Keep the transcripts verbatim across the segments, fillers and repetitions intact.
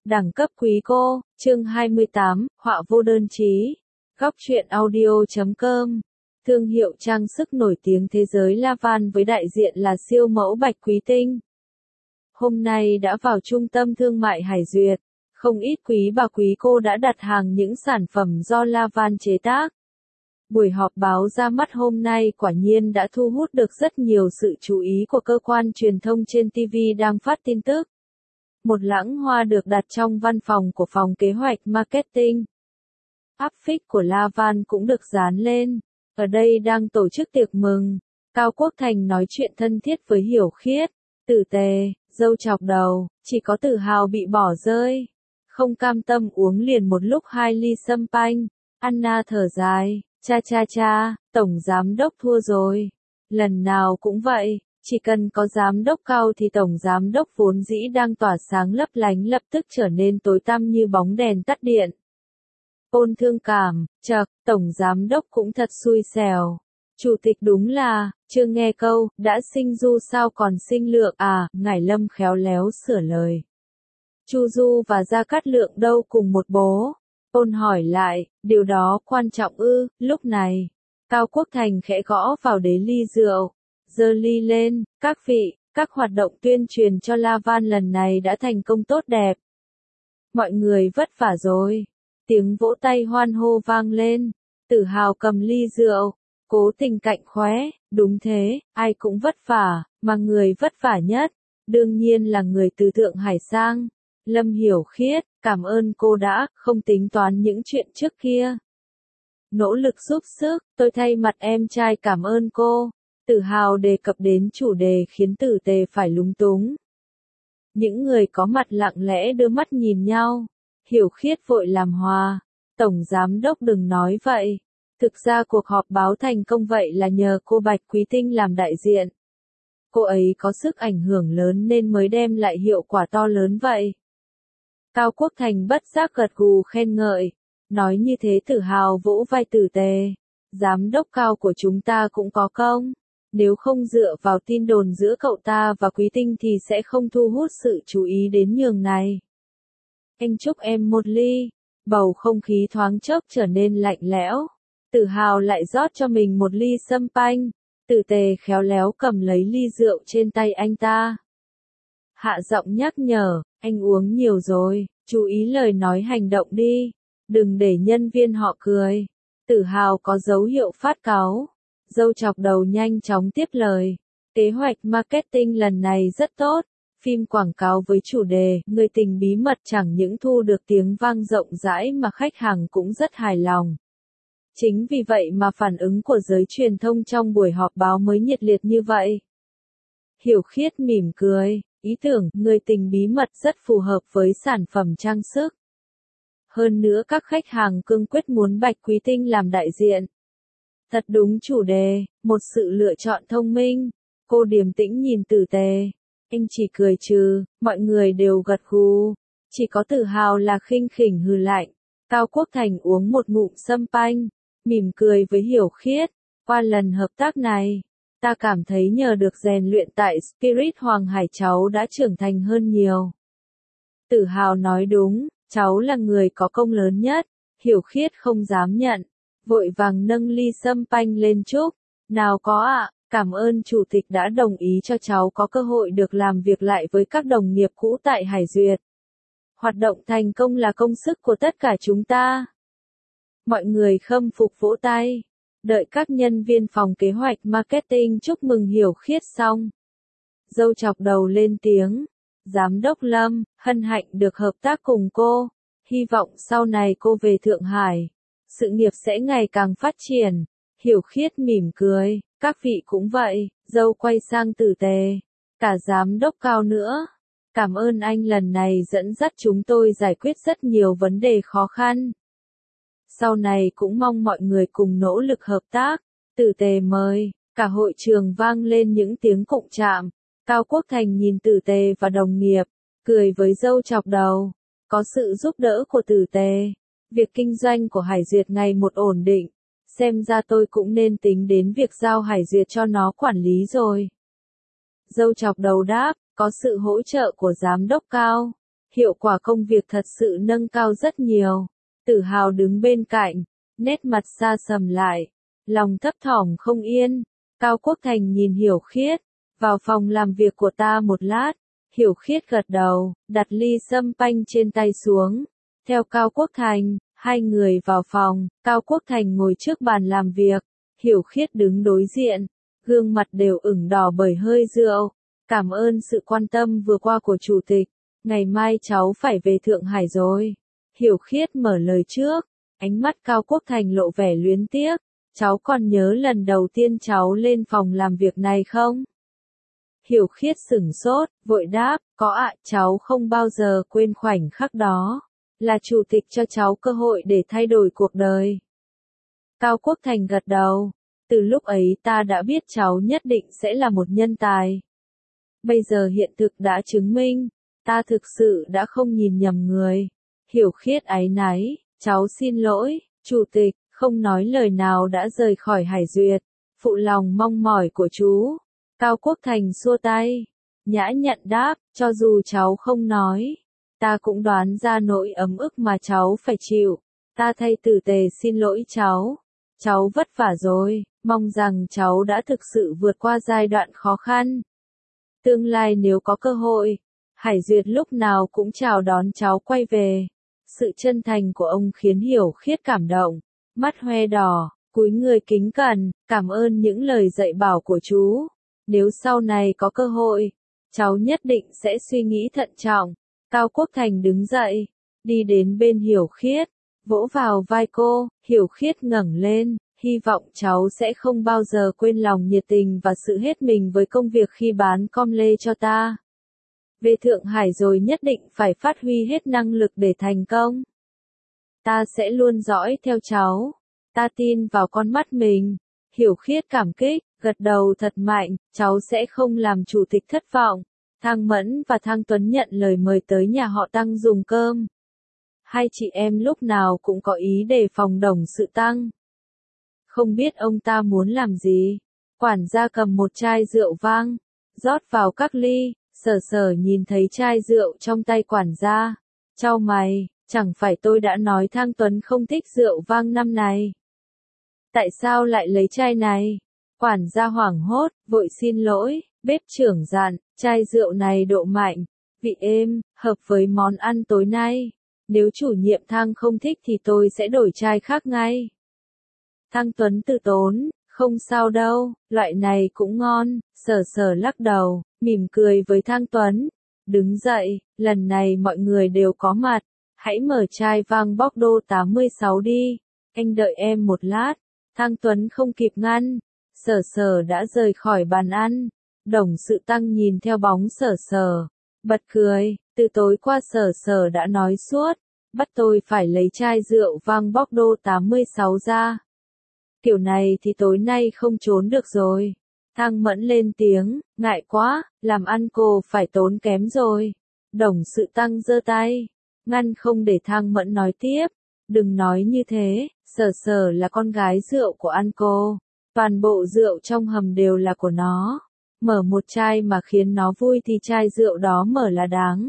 Đẳng cấp quý cô, chương hai mươi tám, họa vô đơn chí. Góc truyện audio chấm com. Thương hiệu trang sức nổi tiếng thế giới Lavan với đại diện là siêu mẫu Bạch Quý Tinh. Hôm nay đã vào trung tâm thương mại Hải Duyệt, không ít quý bà quý cô đã đặt hàng những sản phẩm do Lavan chế tác. Buổi họp báo ra mắt hôm nay quả nhiên đã thu hút được rất nhiều sự chú ý của cơ quan truyền thông trên ti vi đang phát tin tức. Một lẵng hoa được đặt trong văn phòng của phòng kế hoạch marketing. Áp phích của Lavan cũng được dán lên. Ở đây đang tổ chức tiệc mừng. Cao Quốc Thành nói chuyện thân thiết với Hiểu Khiết. Tử Tề, dâu chọc đầu, chỉ có Tử Hào bị bỏ rơi. Không cam tâm uống liền một lúc hai ly sâm panh. Anna thở dài, cha cha cha, tổng giám đốc thua rồi. Lần nào cũng vậy. Chỉ cần có giám đốc cao thì tổng giám đốc vốn dĩ đang tỏa sáng lấp lánh lập tức trở nên tối tăm như bóng đèn tắt điện. Ôn thương cảm, chậc, tổng giám đốc cũng thật xui xẻo. Chủ tịch đúng là, chưa nghe câu, đã sinh Du sao còn sinh Lượng à, Ngải Lâm khéo léo sửa lời. Chu Du và Gia Cát Lượng đâu cùng một bố? Ôn hỏi lại, điều đó quan trọng ư, lúc này. Cao Quốc Thành khẽ gõ vào đế ly rượu. Giơ ly lên, các vị, các hoạt động tuyên truyền cho Lavan lần này đã thành công tốt đẹp. Mọi người vất vả rồi. Tiếng vỗ tay hoan hô vang lên. Tử Hào cầm ly rượu, Cố Tình cạnh khóe, đúng thế, ai cũng vất vả, mà người vất vả nhất, đương nhiên là người từ Thượng Hải sang. Lâm Hiểu Khiết, cảm ơn cô đã, không tính toán những chuyện trước kia. Nỗ lực giúp sức, tôi thay mặt em trai cảm ơn cô. Tử Hào đề cập đến chủ đề khiến Tử Tề phải lúng túng. Những người có mặt lặng lẽ đưa mắt nhìn nhau. Hiểu Khiết vội làm hòa. Tổng giám đốc đừng nói vậy. Thực ra cuộc họp báo thành công vậy là nhờ cô Bạch Quý Tinh làm đại diện. Cô ấy có sức ảnh hưởng lớn nên mới đem lại hiệu quả to lớn vậy. Cao Quốc Thành bất giác gật gù khen ngợi. Nói như thế Tử Hào vỗ vai Tử Tề. Giám đốc Cao của chúng ta cũng có công. Nếu không dựa vào tin đồn giữa cậu ta và Quý Tinh thì sẽ không thu hút sự chú ý đến nhường này. Anh chúc em một ly. Bầu không khí thoáng chốc trở nên lạnh lẽo. Tử Hào lại rót cho mình một ly sâm panh. Tử Tề khéo léo cầm lấy ly rượu trên tay anh ta. Hạ giọng nhắc nhở, anh uống nhiều rồi, chú ý lời nói hành động đi. Đừng để nhân viên họ cười. Tử Hào có dấu hiệu phát cáu. Dâu chọc đầu nhanh chóng tiếp lời. Kế hoạch marketing lần này rất tốt. Phim quảng cáo với chủ đề Người tình bí mật chẳng những thu được tiếng vang rộng rãi mà khách hàng cũng rất hài lòng. Chính vì vậy mà phản ứng của giới truyền thông trong buổi họp báo mới nhiệt liệt như vậy. Hiểu Khiết mỉm cười, ý tưởng Người tình bí mật rất phù hợp với sản phẩm trang sức. Hơn nữa các khách hàng cương quyết muốn Bạch Quý Tinh làm đại diện. Thật đúng chủ đề, một sự lựa chọn thông minh. Cô điềm tĩnh nhìn Tử Tề. Anh chỉ cười trừ, mọi người đều gật gù. Chỉ có Tử Hào là khinh khỉnh hừ lạnh. Cao Quốc Thành uống một ngụm sâm panh, mỉm cười với Hiểu Khiết. Qua lần hợp tác này, ta cảm thấy nhờ được rèn luyện tại Spirit Hoàng Hải cháu đã trưởng thành hơn nhiều. Tử Hào nói đúng, cháu là người có công lớn nhất. Hiểu Khiết không dám nhận. Vội vàng nâng ly sâm panh lên chúc. Nào có ạ, à, cảm ơn chủ tịch đã đồng ý cho cháu có cơ hội được làm việc lại với các đồng nghiệp cũ tại Hải Duyệt. Hoạt động thành công là công sức của tất cả chúng ta. Mọi người khâm phục vỗ tay. Đợi các nhân viên phòng kế hoạch marketing chúc mừng Hiểu Khiết xong. Dâu chọc đầu lên tiếng. Giám đốc Lâm, hân hạnh được hợp tác cùng cô. Hy vọng sau này cô về Thượng Hải. Sự nghiệp sẽ ngày càng phát triển. Hiểu Khiết mỉm cười, các vị cũng vậy. Dâu quay sang Tử Tề. Cả giám đốc Cao nữa. Cảm ơn anh lần này dẫn dắt chúng tôi giải quyết rất nhiều vấn đề khó khăn. Sau này cũng mong mọi người cùng nỗ lực hợp tác. Tử Tề mời, cả hội trường vang lên những tiếng cụng chạm. Cao Quốc Thành nhìn Tử Tề và đồng nghiệp, cười với dâu chọc đầu. Có sự giúp đỡ của Tử Tề. Việc kinh doanh của Hải Duyệt ngày một ổn định, xem ra tôi cũng nên tính đến việc giao Hải Duyệt cho nó quản lý rồi. Dâu chọc đầu đáp, có sự hỗ trợ của giám đốc Cao. Hiệu quả công việc thật sự nâng cao rất nhiều. Tử Hào đứng bên cạnh, nét mặt xa sầm lại, lòng thấp thỏm không yên. Cao Quốc Thành nhìn Hiểu Khiết, vào phòng làm việc của ta một lát. Hiểu Khiết gật đầu, đặt ly sâm panh trên tay xuống. Theo Cao Quốc Thành, hai người vào phòng, Cao Quốc Thành ngồi trước bàn làm việc, Hiểu Khiết đứng đối diện, gương mặt đều ửng đỏ bởi hơi rượu. Cảm ơn sự quan tâm vừa qua của chủ tịch, ngày mai cháu phải về Thượng Hải rồi. Hiểu Khiết mở lời trước, ánh mắt Cao Quốc Thành lộ vẻ luyến tiếc, cháu còn nhớ lần đầu tiên cháu lên phòng làm việc này không? Hiểu Khiết sửng sốt, vội đáp, có ạ, cháu không bao giờ quên khoảnh khắc đó. Là chủ tịch cho cháu cơ hội để thay đổi cuộc đời. Cao Quốc Thành gật đầu, từ lúc ấy ta đã biết cháu nhất định sẽ là một nhân tài. Bây giờ hiện thực đã chứng minh, ta thực sự đã không nhìn nhầm người. Hiểu Khiết áy náy, cháu xin lỗi, chủ tịch, không nói lời nào đã rời khỏi Hải Duyệt, phụ lòng mong mỏi của chú. Cao Quốc Thành xua tay, nhã nhặn đáp, cho dù cháu không nói, ta cũng đoán ra nỗi ấm ức mà cháu phải chịu, ta thay tử tề xin lỗi cháu, cháu vất vả rồi, mong rằng cháu đã thực sự vượt qua giai đoạn khó khăn. Tương lai nếu có cơ hội, Hải Duyệt lúc nào cũng chào đón cháu quay về. Sự chân thành của ông khiến Hiểu Khiết cảm động, mắt hoe đỏ, cúi người kính cẩn, cảm ơn những lời dạy bảo của chú. Nếu sau này có cơ hội, cháu nhất định sẽ suy nghĩ thận trọng. Cao Quốc Thành đứng dậy, đi đến bên Hiểu Khiết, vỗ vào vai cô, Hiểu Khiết ngẩng lên, hy vọng cháu sẽ không bao giờ quên lòng nhiệt tình và sự hết mình với công việc khi bán com lê cho ta. Về Thượng Hải rồi nhất định phải phát huy hết năng lực để thành công. Ta sẽ luôn dõi theo cháu, ta tin vào con mắt mình. Hiểu Khiết cảm kích, gật đầu thật mạnh, cháu sẽ không làm chủ tịch thất vọng. Thang Mẫn và Thang Tuấn nhận lời mời tới nhà họ Tăng dùng cơm. Hai chị em lúc nào cũng có ý đề phòng đồng sự Tăng. Không biết ông ta muốn làm gì. Quản gia cầm một chai rượu vang, rót vào các ly, Sở Sở nhìn thấy chai rượu trong tay quản gia, chau mày, chẳng phải tôi đã nói Thang Tuấn không thích rượu vang năm này. Tại sao lại lấy chai này? Quản gia hoảng hốt, vội xin lỗi, bếp trưởng dặn, chai rượu này độ mạnh, vị êm, hợp với món ăn tối nay. Nếu chủ nhiệm Thang không thích thì tôi sẽ đổi chai khác ngay. Thang Tuấn từ tốn, không sao đâu, loại này cũng ngon. Sở Sở lắc đầu, mỉm cười với Thang Tuấn. Đứng dậy, lần này mọi người đều có mặt. Hãy mở chai vang Bordeaux tám mươi sáu đi. Anh đợi em một lát. Thang Tuấn không kịp ngăn. Sở Sở đã rời khỏi bàn ăn. Đồng sự Tăng nhìn theo bóng Sở Sở, bật cười. Từ tối qua Sở Sở đã nói suốt, bắt tôi phải lấy chai rượu vang Bordeaux tám mươi sáu ra. Kiểu này thì tối nay không trốn được rồi. Thang Mẫn lên tiếng, ngại quá, làm ăn cô phải tốn kém rồi. Đồng sự Tăng giơ tay, ngăn không để Thang Mẫn nói tiếp. Đừng nói như thế, Sở Sở là con gái rượu của ăn cô. Toàn bộ rượu trong hầm đều là của nó. Mở một chai mà khiến nó vui thì chai rượu đó mở là đáng.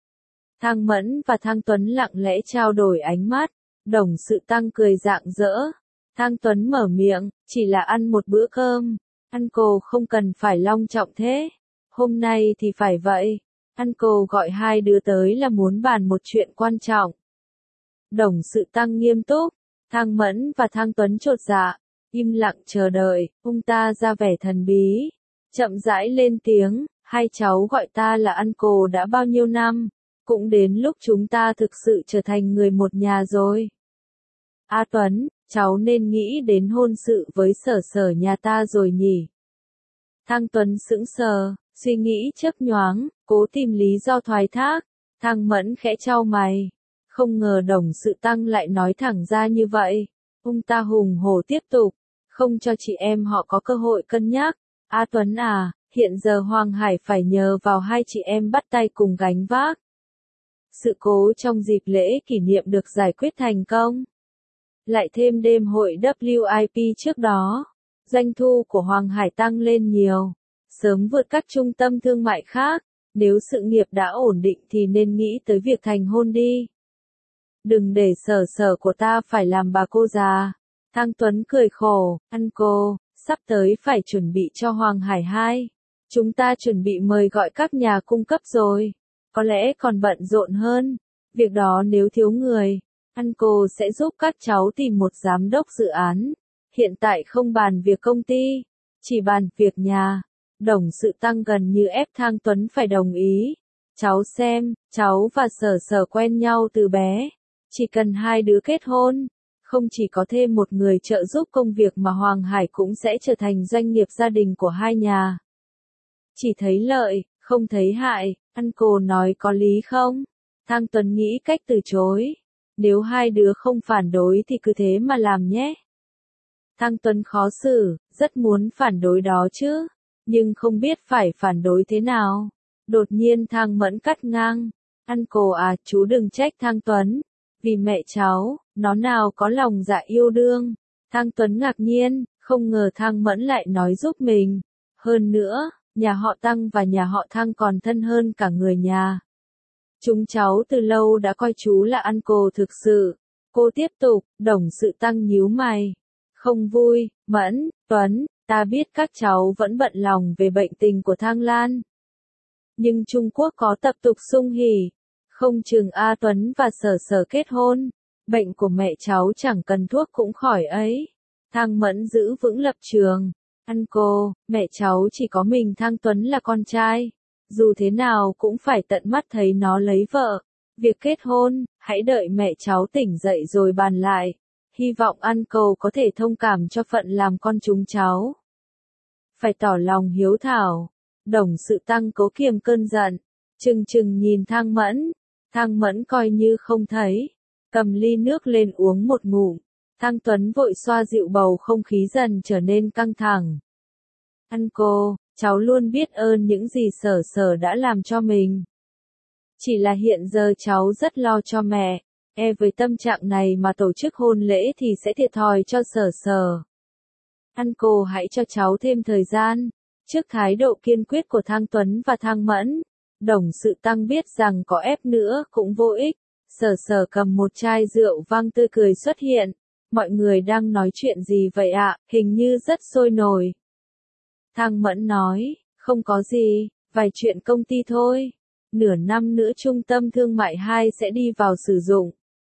Thang Mẫn và Thang Tuấn lặng lẽ trao đổi ánh mắt. Đồng sự Tăng cười rạng rỡ. Thang Tuấn mở miệng, chỉ là ăn một bữa cơm. Ăn cô không cần phải long trọng thế. Hôm nay thì phải vậy. Ăn cô gọi hai đứa tới là muốn bàn một chuyện quan trọng. Đồng sự Tăng nghiêm túc. Thang Mẫn và Thang Tuấn chột dạ, im lặng chờ đợi. Ông ta ra vẻ thần bí, chậm rãi lên tiếng, hai cháu gọi ta là ăn cô đã bao nhiêu năm, cũng đến lúc chúng ta thực sự trở thành người một nhà rồi. A Tuấn, cháu nên nghĩ đến hôn sự với Sở Sở nhà ta rồi nhỉ? Thang Tuấn sững sờ, suy nghĩ chớp nhoáng, cố tìm lý do thoái thác. Thang Mẫn khẽ chau mày, không ngờ đồng sự Tăng lại nói thẳng ra như vậy. Ông ta hùng hổ tiếp tục, không cho chị em họ có cơ hội cân nhắc. A Tuấn à, hiện giờ Hoàng Hải phải nhờ vào hai chị em bắt tay cùng gánh vác. Sự cố trong dịp lễ kỷ niệm được giải quyết thành công. Lại thêm đêm hội W I P trước đó, doanh thu của Hoàng Hải tăng lên nhiều, sớm vượt các trung tâm thương mại khác. Nếu sự nghiệp đã ổn định thì nên nghĩ tới việc thành hôn đi. Đừng để sở sở của ta phải làm bà cô già. Thang Tuấn cười khổ, ăn cô, sắp tới phải chuẩn bị cho Hoàng Hải hai. Chúng ta chuẩn bị mời gọi các nhà cung cấp rồi. Có lẽ còn bận rộn hơn. Việc đó nếu thiếu người, ăn cô sẽ giúp các cháu tìm một giám đốc dự án. Hiện tại không bàn việc công ty, chỉ bàn việc nhà. Đồng Sự Tăng gần như ép Thang Tuấn phải đồng ý. Cháu xem, cháu và Sở Sở quen nhau từ bé. Chỉ cần hai đứa kết hôn, không chỉ có thêm một người trợ giúp công việc mà Hoàng Hải cũng sẽ trở thành doanh nghiệp gia đình của hai nhà. Chỉ thấy lợi, không thấy hại, ăn cô nói có lý không? Thang Tuấn nghĩ cách từ chối. Nếu hai đứa không phản đối thì cứ thế mà làm nhé. Thang Tuấn khó xử, rất muốn phản đối đó chứ, nhưng không biết phải phản đối thế nào. Đột nhiên Thang Mẫn cắt ngang. Ăn cô à, chú đừng trách Thang Tuấn. Vì mẹ cháu, nó nào có lòng dạ yêu đương. Thang Tuấn ngạc nhiên, không ngờ Thang Mẫn lại nói giúp mình. Hơn nữa, nhà họ Tăng và nhà họ Thang còn thân hơn cả người nhà. Chúng cháu từ lâu đã coi chú là ăn cô thực sự. Cô tiếp tục, Đồng Sự Tăng nhíu mày. Không vui, Mẫn, Tuấn, ta biết các cháu vẫn bận lòng về bệnh tình của Thang Lan. Nhưng Trung Quốc có tập tục sung hỉ. Không chừng A Tuấn và Sở Sở kết hôn. Bệnh của mẹ cháu chẳng cần thuốc cũng khỏi ấy. Thang Mẫn giữ vững lập trường. Ăn cô, mẹ cháu chỉ có mình Thang Tuấn là con trai. Dù thế nào cũng phải tận mắt thấy nó lấy vợ. Việc kết hôn, hãy đợi mẹ cháu tỉnh dậy rồi bàn lại. Hy vọng ăn cầu có thể thông cảm cho phận làm con chúng cháu. Phải tỏ lòng hiếu thảo. Đồng Sự Tăng cố kiềm cơn giận. Chừng chừng nhìn Thang Mẫn. Thang Mẫn coi như không thấy. Cầm ly nước lên uống một ngụm. Thang Tuấn vội xoa dịu bầu không khí dần trở nên căng thẳng. Ăn cô, cháu luôn biết ơn những gì Sở Sở đã làm cho mình. Chỉ là hiện giờ cháu rất lo cho mẹ. E với tâm trạng này mà tổ chức hôn lễ thì sẽ thiệt thòi cho Sở Sở. Ăn cô hãy cho cháu thêm thời gian. Trước thái độ kiên quyết của Thang Tuấn và Thang Mẫn, Đồng Sự Tăng biết rằng có ép nữa cũng vô ích. Sở Sở cầm một chai rượu vang tươi cười xuất hiện. Mọi người đang nói chuyện gì vậy ạ? Hình như rất sôi nổi. Thang Mẫn nói, không có gì, vài chuyện công ty thôi. Nửa năm nữa trung tâm thương mại hai sẽ đi vào sử dụng.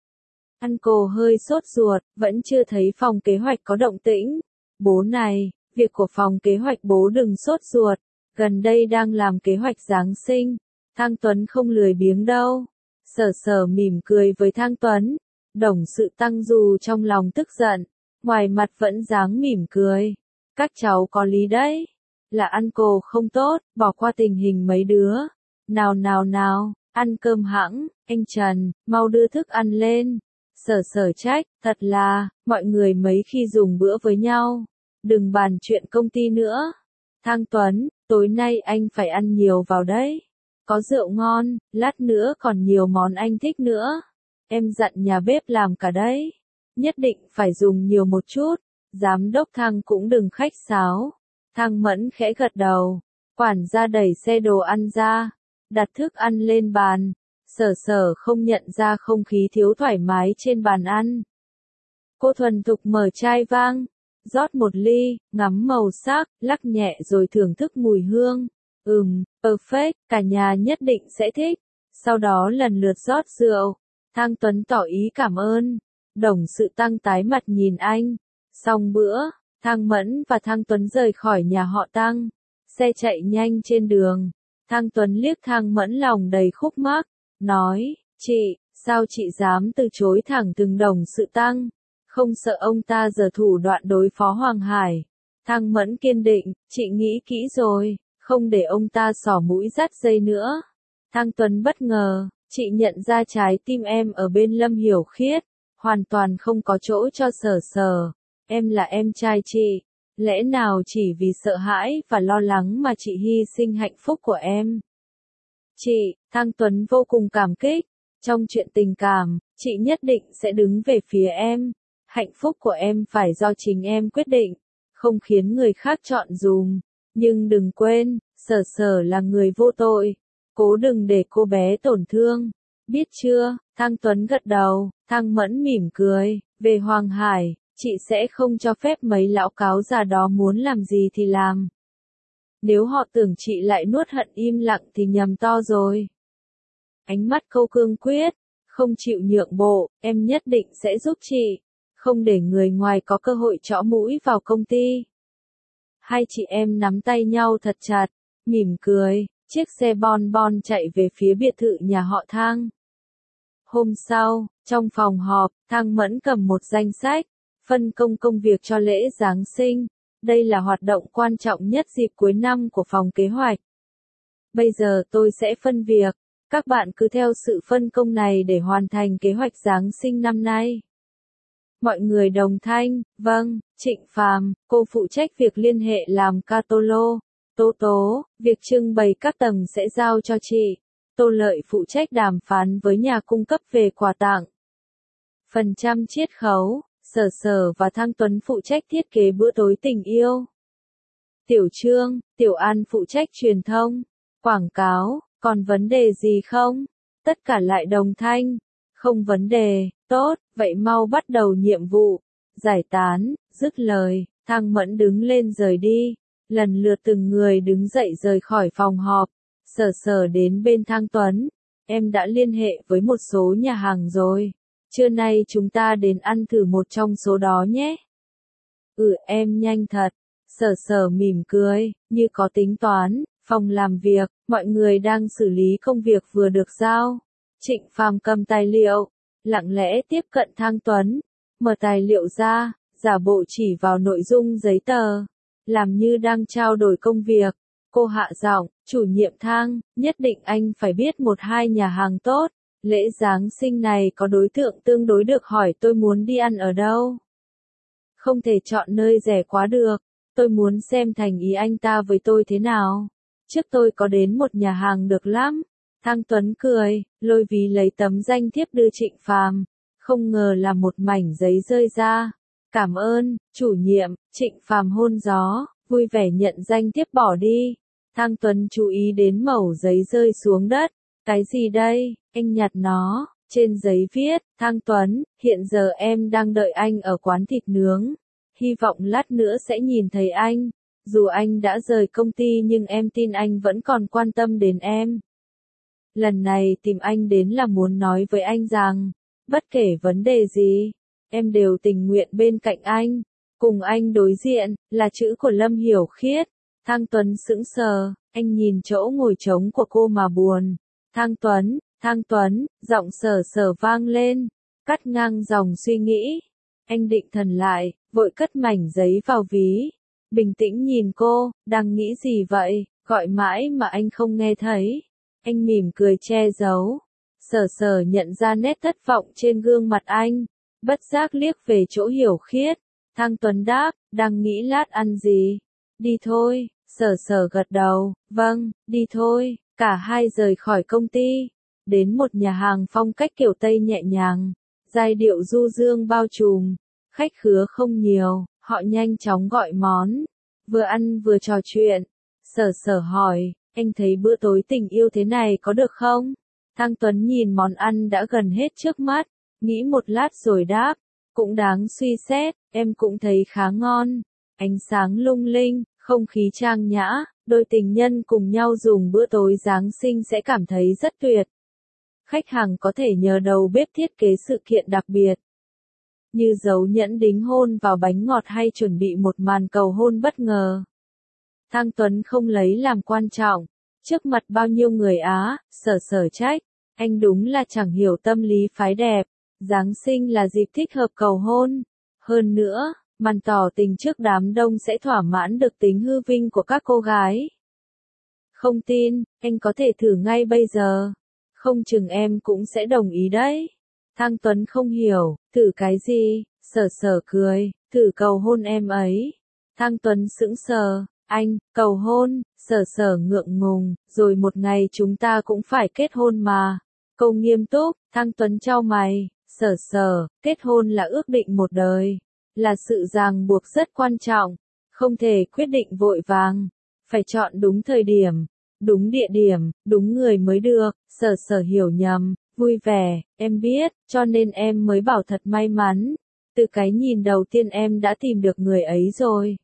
Ăn cô hơi sốt ruột, vẫn chưa thấy phòng kế hoạch có động tĩnh. Bố này, việc của phòng kế hoạch bố đừng sốt ruột. Gần đây đang làm kế hoạch Giáng sinh. Thang Tuấn không lười biếng đâu. Sở Sở mỉm cười với Thang Tuấn. Đồng Sự Tăng dù trong lòng tức giận, ngoài mặt vẫn dáng mỉm cười. Các cháu có lý đấy. Là ăn cô không tốt, bỏ qua tình hình mấy đứa. Nào nào nào, ăn cơm hẵng, anh Trần, mau đưa thức ăn lên. Sở Sở trách, thật là, mọi người mấy khi dùng bữa với nhau. Đừng bàn chuyện công ty nữa. Thang Tuấn, tối nay anh phải ăn nhiều vào đấy. Có rượu ngon, lát nữa còn nhiều món anh thích nữa. Em dặn nhà bếp làm cả đấy. Nhất định phải dùng nhiều một chút. Giám đốc Thang cũng đừng khách sáo. Thang Mẫn khẽ gật đầu. Quản gia đẩy xe đồ ăn ra. Đặt thức ăn lên bàn. Sở Sở không nhận ra không khí thiếu thoải mái trên bàn ăn. Cô thuần thục mở chai vang. Rót một ly, ngắm màu sắc, lắc nhẹ rồi thưởng thức mùi hương. Ừm, perfect, cả nhà nhất định sẽ thích. Sau đó lần lượt rót rượu. Thang Tuấn tỏ ý cảm ơn. Đồng Sự Tăng tái mặt nhìn anh. Xong bữa, Thang Mẫn và Thang Tuấn rời khỏi nhà họ Tăng. Xe chạy nhanh trên đường. Thang Tuấn liếc Thang Mẫn lòng đầy khúc mắc. Nói, chị, sao chị dám từ chối thẳng thừng Đồng Sự Tăng? Không sợ ông ta giở thủ đoạn đối phó Hoàng Hải. Thang Mẫn kiên định, chị nghĩ kỹ rồi, không để ông ta xỏ mũi dắt dây nữa. Thang Tuấn bất ngờ, chị nhận ra trái tim em ở bên Lâm Hiểu Khiết, hoàn toàn không có chỗ cho Sở Sở. Em là em trai chị, lẽ nào chỉ vì sợ hãi và lo lắng mà chị hy sinh hạnh phúc của em? Chị, Thang Tuấn vô cùng cảm kích, trong chuyện tình cảm, chị nhất định sẽ đứng về phía em. Hạnh phúc của em phải do chính em quyết định, không khiến người khác chọn dùm. Nhưng đừng quên, Sở Sở là người vô tội. Cố đừng để cô bé tổn thương. Biết chưa? Thang Tuấn gật đầu, Thang Mẫn mỉm cười, về Hoàng Hải, chị sẽ không cho phép mấy lão cáo già đó muốn làm gì thì làm. Nếu họ tưởng chị lại nuốt hận im lặng thì nhầm to rồi. Ánh mắt Câu cương quyết, không chịu nhượng bộ, em nhất định sẽ giúp chị, không để người ngoài có cơ hội trõ mũi vào công ty. Hai chị em nắm tay nhau thật chặt, mỉm cười, chiếc xe bon bon chạy về phía biệt thự nhà họ Thang. Hôm sau, trong phòng họp, Thang Mẫn cầm một danh sách, phân công công việc cho lễ Giáng sinh. Đây là hoạt động quan trọng nhất dịp cuối năm của phòng kế hoạch. Bây giờ tôi sẽ phân việc, các bạn cứ theo sự phân công này để hoàn thành kế hoạch Giáng sinh năm nay. Mọi người đồng thanh, vâng. Trịnh Phàm, cô phụ trách việc liên hệ làm catalog. Tố Tố, việc trưng bày các tầng sẽ giao cho chị. Tô Lợi phụ trách đàm phán với nhà cung cấp về quà tặng. Phần trăm chiết khấu, Sở Sở và Thang Tuấn phụ trách thiết kế bữa tối tình yêu. Tiểu Trương, Tiểu An phụ trách truyền thông, quảng cáo, còn vấn đề gì không? Tất cả lại đồng thanh, không vấn đề, tốt, vậy mau bắt đầu nhiệm vụ. Giải tán, dứt lời, Thang Mẫn đứng lên rời đi, lần lượt từng người đứng dậy rời khỏi phòng họp. Sở Sở đến bên Thang Tuấn, em đã liên hệ với một số nhà hàng rồi. Trưa nay chúng ta đến ăn thử một trong số đó nhé. Ừ em nhanh thật. Sở Sở mỉm cười, như có tính toán, phòng làm việc, mọi người đang xử lý công việc vừa được giao. Trịnh Phàm cầm tài liệu, lặng lẽ tiếp cận Thang Tuấn, mở tài liệu ra, giả bộ chỉ vào nội dung giấy tờ, làm như đang trao đổi công việc. Cô hạ giọng, chủ nhiệm Thang, nhất định anh phải biết một hai nhà hàng tốt. Lễ Giáng sinh này có đối tượng tương đối được hỏi tôi muốn đi ăn ở đâu. Không thể chọn nơi rẻ quá được, tôi muốn xem thành ý anh ta với tôi thế nào. Trước tôi có đến một nhà hàng được lắm. Thang Tuấn cười, lôi ví lấy tấm danh thiếp đưa Trịnh Phàm, không ngờ là một mảnh giấy rơi ra. Cảm ơn, chủ nhiệm. Trịnh Phàm hôn gió, vui vẻ nhận danh thiếp bỏ đi. Thang Tuấn chú ý đến mẩu giấy rơi xuống đất. Cái gì đây? Anh nhặt nó. Trên giấy viết, Thang Tuấn, hiện giờ em đang đợi anh ở quán thịt nướng. Hy vọng lát nữa sẽ nhìn thấy anh. Dù anh đã rời công ty nhưng em tin anh vẫn còn quan tâm đến em. Lần này tìm anh đến là muốn nói với anh rằng, bất kể vấn đề gì, em đều tình nguyện bên cạnh anh. Cùng anh đối diện, là chữ của Lâm Hiểu Khiết. Thang Tuấn sững sờ, anh nhìn chỗ ngồi trống của cô mà buồn. Thang Tuấn, Thang Tuấn, giọng Sở Sở vang lên, cắt ngang dòng suy nghĩ. Anh định thần lại, vội cất mảnh giấy vào ví. Bình tĩnh nhìn cô, đang nghĩ gì vậy, gọi mãi mà anh không nghe thấy. Anh mỉm cười che giấu. Sở Sở nhận ra nét thất vọng trên gương mặt anh, bất giác liếc về chỗ Hiểu Khiết. Thang Tuấn đáp, đang nghĩ lát ăn gì. Đi thôi. Sở Sở gật đầu, vâng, đi thôi. Cả hai rời khỏi công ty, đến một nhà hàng phong cách kiểu Tây nhẹ nhàng, giai điệu du dương bao trùm, khách khứa không nhiều, họ nhanh chóng gọi món, vừa ăn vừa trò chuyện. Sở Sở hỏi, anh thấy bữa tối tình yêu thế này có được không? Thang Tuấn nhìn món ăn đã gần hết trước mắt, nghĩ một lát rồi đáp, cũng đáng suy xét, em cũng thấy khá ngon, ánh sáng lung linh, không khí trang nhã. Đôi tình nhân cùng nhau dùng bữa tối Giáng sinh sẽ cảm thấy rất tuyệt. Khách hàng có thể nhờ đầu bếp thiết kế sự kiện đặc biệt, như giấu nhẫn đính hôn vào bánh ngọt hay chuẩn bị một màn cầu hôn bất ngờ. Thang Tuấn không lấy làm quan trọng, trước mặt bao nhiêu người Á. Sở Sở trách, anh đúng là chẳng hiểu tâm lý phái đẹp. Giáng sinh là dịp thích hợp cầu hôn. Hơn nữa, màn tỏ tình trước đám đông sẽ thỏa mãn được tính hư vinh của các cô gái. Không tin, anh có thể thử ngay bây giờ. Không chừng em cũng sẽ đồng ý đấy. Thang Tuấn không hiểu, thử cái gì? Sở Sở cười, thử cầu hôn em ấy. Thang Tuấn sững sờ, anh, cầu hôn? Sở Sở ngượng ngùng, rồi một ngày chúng ta cũng phải kết hôn mà. Câu nghiêm túc. Thang Tuấn chau mày, Sở Sở, kết hôn là ước định một đời. Là sự ràng buộc rất quan trọng, không thể quyết định vội vàng, phải chọn đúng thời điểm. đúng địa điểm, đúng người mới được, Sở Sở hiểu nhầm, vui vẻ, em biết, cho nên em mới bảo thật may mắn. Từ cái nhìn đầu tiên em đã tìm được người ấy rồi.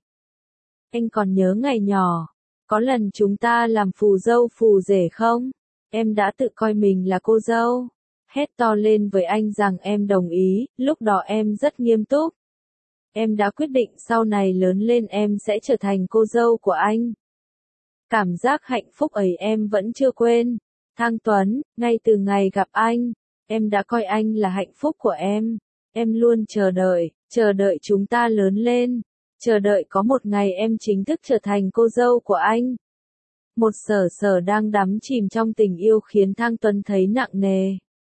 Anh còn nhớ ngày nhỏ, có lần chúng ta làm phù dâu phù rể không? Em đã tự coi mình là cô dâu. Hét to lên với anh rằng em đồng ý, lúc đó em rất nghiêm túc. Em đã quyết định sau này lớn lên em sẽ trở thành cô dâu của anh. Cảm giác hạnh phúc ấy em vẫn chưa quên. Thang Tuấn, ngay từ ngày gặp anh, em đã coi anh là hạnh phúc của em. Em luôn chờ đợi, chờ đợi chúng ta lớn lên. Chờ đợi có một ngày em chính thức trở thành cô dâu của anh. Một Sở Sở đang đắm chìm trong tình yêu khiến Thang Tuấn thấy nặng nề.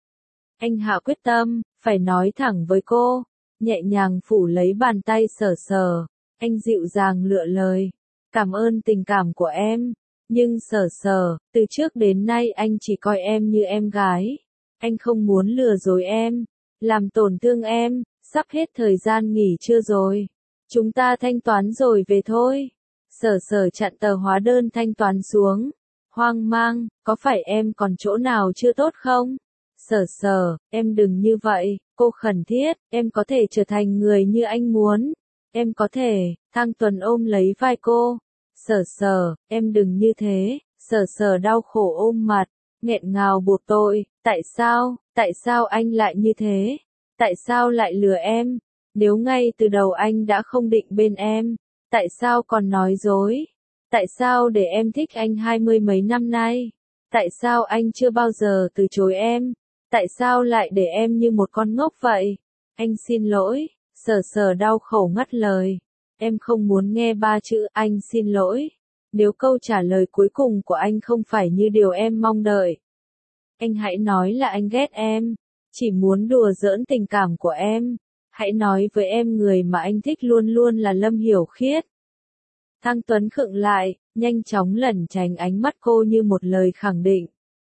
Anh hạ quyết tâm, phải nói thẳng với cô, nhẹ nhàng phủ lấy bàn tay Sở Sở. Anh dịu dàng lựa lời, cảm ơn tình cảm của em. Nhưng Sở Sở, từ trước đến nay anh chỉ coi em như em gái. Anh không muốn lừa dối em, làm tổn thương em, sắp hết thời gian nghỉ trưa rồi. Chúng ta thanh toán rồi về thôi. Sở Sở chặn tờ hóa đơn thanh toán xuống. Hoang mang, có phải em còn chỗ nào chưa tốt không? Sở Sở, em đừng như vậy, cô khẩn thiết, em có thể trở thành người như anh muốn. Em có thể, Thang Tuấn ôm lấy vai cô. Sở Sở, em đừng như thế. Sở Sở đau khổ ôm mặt, nghẹn ngào buộc tội, tại sao, tại sao anh lại như thế? Tại sao lại lừa em? Nếu ngay từ đầu anh đã không định bên em, tại sao còn nói dối? Tại sao để em thích anh hai mươi mấy năm nay? Tại sao anh chưa bao giờ từ chối em? Tại sao lại để em như một con ngốc vậy? Anh xin lỗi. Sở Sở đau khổ ngắt lời. Em không muốn nghe ba chữ anh xin lỗi. Nếu câu trả lời cuối cùng của anh không phải như điều em mong đợi, anh hãy nói là anh ghét em, chỉ muốn đùa giỡn tình cảm của em. Hãy nói với em người mà anh thích luôn luôn là Lâm Hiểu Khiết. Thang Tuấn khựng lại, nhanh chóng lẩn tránh ánh mắt cô như một lời khẳng định.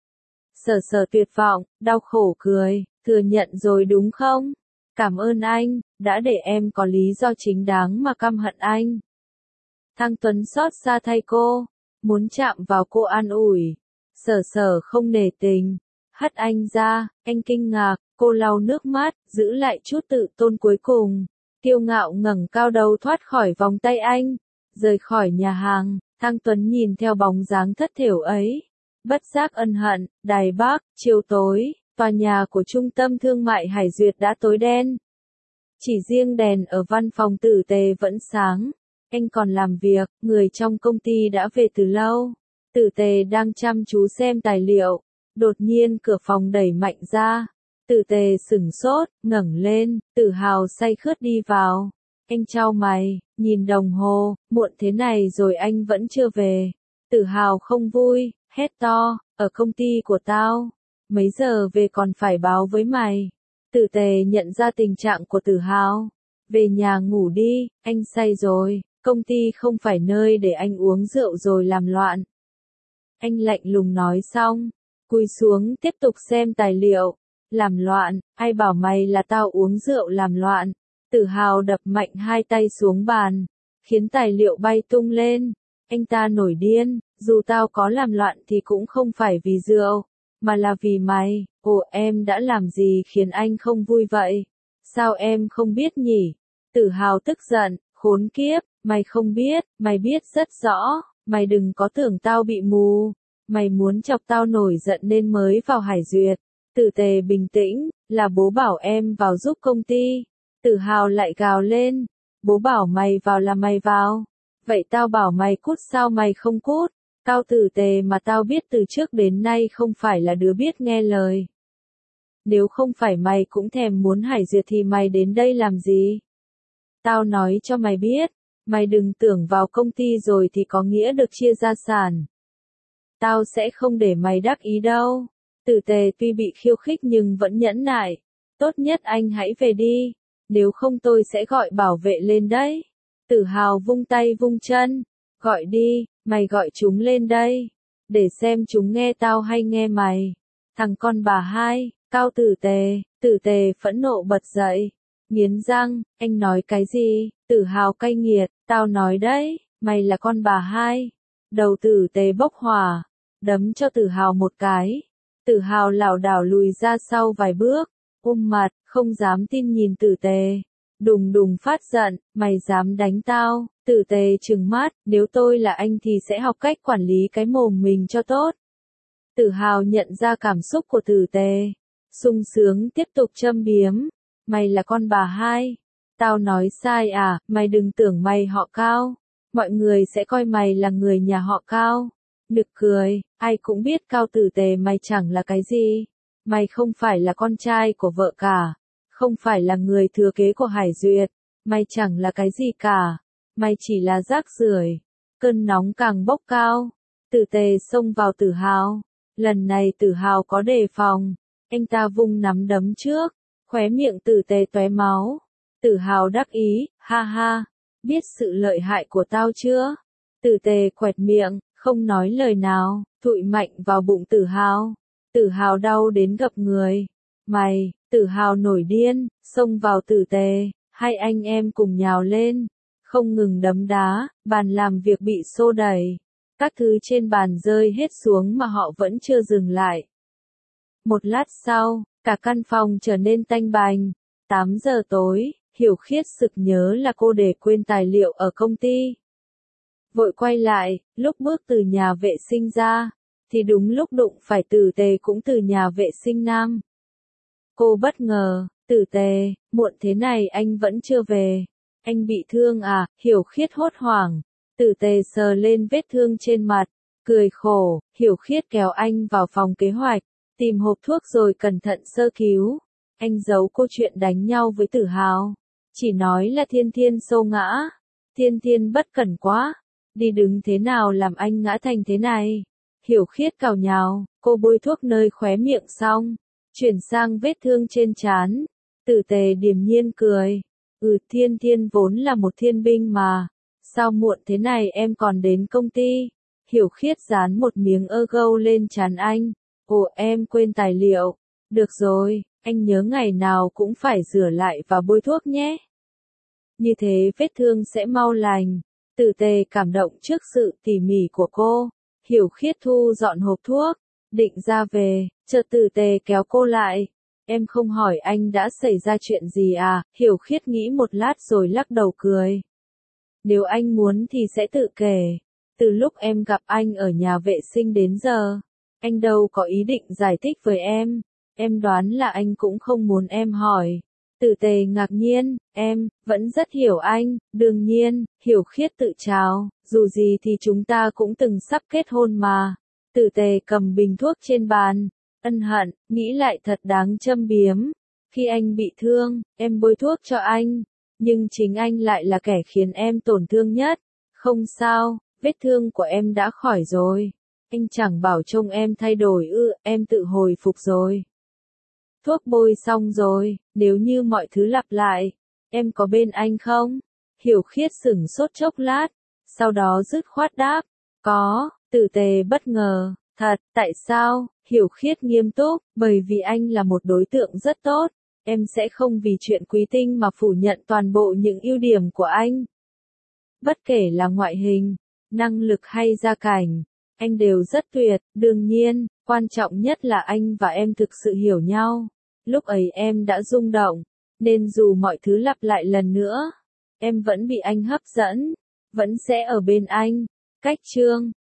Sở Sở tuyệt vọng, đau khổ cười, thừa nhận rồi đúng không? Cảm ơn anh, đã để em có lý do chính đáng mà căm hận anh. Thang Tuấn xót xa thay cô, muốn chạm vào cô an ủi. Sở Sở không nể tình, hất anh ra, anh kinh ngạc, cô lau nước mắt, giữ lại chút tự tôn cuối cùng. Kiêu ngạo ngẩng cao đầu thoát khỏi vòng tay anh, rời khỏi nhà hàng. Thang Tuấn nhìn theo bóng dáng thất thểu ấy, bất giác ân hận. Đài Bắc, chiều tối, tòa nhà của trung tâm thương mại Hải Duyệt đã tối đen. Chỉ riêng đèn ở văn phòng Tử Tề vẫn sáng. Anh còn làm việc, người trong công ty đã về từ lâu. Tử Tề đang chăm chú xem tài liệu. Đột nhiên cửa phòng đẩy mạnh ra. Tử Tề sửng sốt, ngẩng lên, Tử Hào say khướt đi vào. Anh chau mày, nhìn đồng hồ, muộn thế này rồi anh vẫn chưa về. Tử Hào không vui, hét to, ở công ty của tao, mấy giờ về còn phải báo với mày. Tử Tề nhận ra tình trạng của Tử Hào. Về nhà ngủ đi, anh say rồi, công ty không phải nơi để anh uống rượu rồi làm loạn. Anh lạnh lùng nói xong, cúi xuống tiếp tục xem tài liệu. Làm loạn, ai bảo mày là tao uống rượu làm loạn. Tử Hào đập mạnh hai tay xuống bàn, khiến tài liệu bay tung lên. Anh ta nổi điên, dù tao có làm loạn thì cũng không phải vì rượu, mà là vì mày. Ồ, em đã làm gì khiến anh không vui vậy? Sao em không biết nhỉ? Tử Hào tức giận, khốn kiếp, mày không biết, mày biết rất rõ, mày đừng có tưởng tao bị mù. Mày muốn chọc tao nổi giận nên mới vào Hải Duyệt. Tử Tề bình tĩnh, là bố bảo em vào giúp công ty. Tử Hào lại gào lên, bố bảo mày vào là mày vào. Vậy tao bảo mày cút sao mày không cút? Tao Tử Tề mà tao biết từ trước đến nay không phải là đứa biết nghe lời. Nếu không phải mày cũng thèm muốn Hải Duyệt thì mày đến đây làm gì? Tao nói cho mày biết, mày đừng tưởng vào công ty rồi thì có nghĩa được chia gia sản. Tao sẽ không để mày đắc ý đâu. Tử Tề tuy bị khiêu khích nhưng vẫn nhẫn nại. Tốt nhất anh hãy về đi, nếu không tôi sẽ gọi bảo vệ lên đấy. Tử Hào vung tay vung chân, gọi đi, mày gọi chúng lên đây, để xem chúng nghe tao hay nghe mày. Thằng con bà hai, Cao Tử Tề. Tử Tề phẫn nộ bật dậy, nghiến răng, anh nói cái gì? Tử Hào cay nghiệt, tao nói đấy, mày là con bà hai. Đầu Tử Tề bốc hỏa, đấm cho Tử Hào một cái. Tử Hào lảo đảo lùi ra sau vài bước, ôm mặt, không dám tin nhìn Tử Tề. Đùng đùng phát giận, mày dám đánh tao? Tử Tề trừng mắt, nếu tôi là anh thì sẽ học cách quản lý cái mồm mình cho tốt. Tử Hào nhận ra cảm xúc của Tử Tề, sung sướng tiếp tục châm biếm. Mày là con bà hai. Tao nói sai à, mày đừng tưởng mày họ Cao. Mọi người sẽ coi mày là người nhà họ Cao. Nực cười, ai cũng biết Cao Tử Tề mày chẳng là cái gì. Mày không phải là con trai của vợ cả. Không phải là người thừa kế của Hải Duyệt. Mày chẳng là cái gì cả. Mày chỉ là rác rưởi. Cơn nóng càng bốc cao. Tử Tề xông vào Tử Hào. Lần này Tử Hào có đề phòng. Anh ta vung nắm đấm trước. Khóe miệng Tử Tề tóe máu. Tử Hào đắc ý, ha ha. Biết sự lợi hại của tao chưa? Tử Tề quẹt miệng, không nói lời nào, thụi mạnh vào bụng Tử Hào. Tử Hào đau đến gập người. Mày, Tử Hào nổi điên, xông vào Tử Tề, hai anh em cùng nhào lên, không ngừng đấm đá, bàn làm việc bị xô đẩy. Các thứ trên bàn rơi hết xuống mà họ vẫn chưa dừng lại. Một lát sau, cả căn phòng trở nên tanh bành. tám giờ tối, Hiểu Khiết sực nhớ là cô để quên tài liệu ở công ty. Vội quay lại, lúc bước từ nhà vệ sinh ra, thì đúng lúc đụng phải Tử Tề cũng từ nhà vệ sinh nam. Cô bất ngờ, Tử Tề, muộn thế này anh vẫn chưa về. Anh bị thương à? Hiểu Khiết hốt hoảng. Tử Tề sờ lên vết thương trên mặt, cười khổ. Hiểu Khiết kéo anh vào phòng kế hoạch, tìm hộp thuốc rồi cẩn thận sơ cứu. Anh giấu câu chuyện đánh nhau với Tử Hào, chỉ nói là Thiên Thiên xô ngã. Thiên Thiên bất cẩn quá, đi đứng thế nào làm anh ngã thành thế này. Hiểu Khiết cào nhào, cô bôi thuốc nơi khóe miệng xong, chuyển sang vết thương trên trán. Tử Tề điềm nhiên cười. Ừ, Thiên Thiên vốn là một thiên binh mà. Sao muộn thế này em còn đến công ty? Hiểu Khiết dán một miếng ơ gâu lên trán anh. Ồ, em quên tài liệu. Được rồi, anh nhớ ngày nào cũng phải rửa lại và bôi thuốc nhé. Như thế vết thương sẽ mau lành. Tử Tề cảm động trước sự tỉ mỉ của cô. Hiểu Khiết thu dọn hộp thuốc, định ra về, chợt Tử Tề kéo cô lại. Em không hỏi anh đã xảy ra chuyện gì à? Hiểu Khiết nghĩ một lát rồi lắc đầu cười. Nếu anh muốn thì sẽ tự kể. Từ lúc em gặp anh ở nhà vệ sinh đến giờ, anh đâu có ý định giải thích với em. Em đoán là anh cũng không muốn em hỏi. Tử Tề ngạc nhiên, em, vẫn rất hiểu anh, đương nhiên. Hiểu Khiết tự trào, dù gì thì chúng ta cũng từng sắp kết hôn mà. Tử Tề cầm bình thuốc trên bàn, ân hận, nghĩ lại thật đáng châm biếm. Khi anh bị thương, em bôi thuốc cho anh, nhưng chính anh lại là kẻ khiến em tổn thương nhất. Không sao, vết thương của em đã khỏi rồi. Anh chẳng bảo trông em thay đổi ư, em tự hồi phục rồi. Thuốc bôi xong rồi, nếu như mọi thứ lặp lại, em có bên anh không? Hiểu Khiết sửng sốt chốc lát, sau đó dứt khoát đáp, có. Tử Tề bất ngờ, thật, tại sao? Hiểu Khiết nghiêm túc, bởi vì anh là một đối tượng rất tốt, em sẽ không vì chuyện quý tinh mà phủ nhận toàn bộ những ưu điểm của anh. Bất kể là ngoại hình, năng lực hay gia cảnh, anh đều rất tuyệt, đương nhiên, quan trọng nhất là anh và em thực sự hiểu nhau. Lúc ấy em đã rung động, nên dù mọi thứ lặp lại lần nữa, em vẫn bị anh hấp dẫn, vẫn sẽ ở bên anh. Cách chương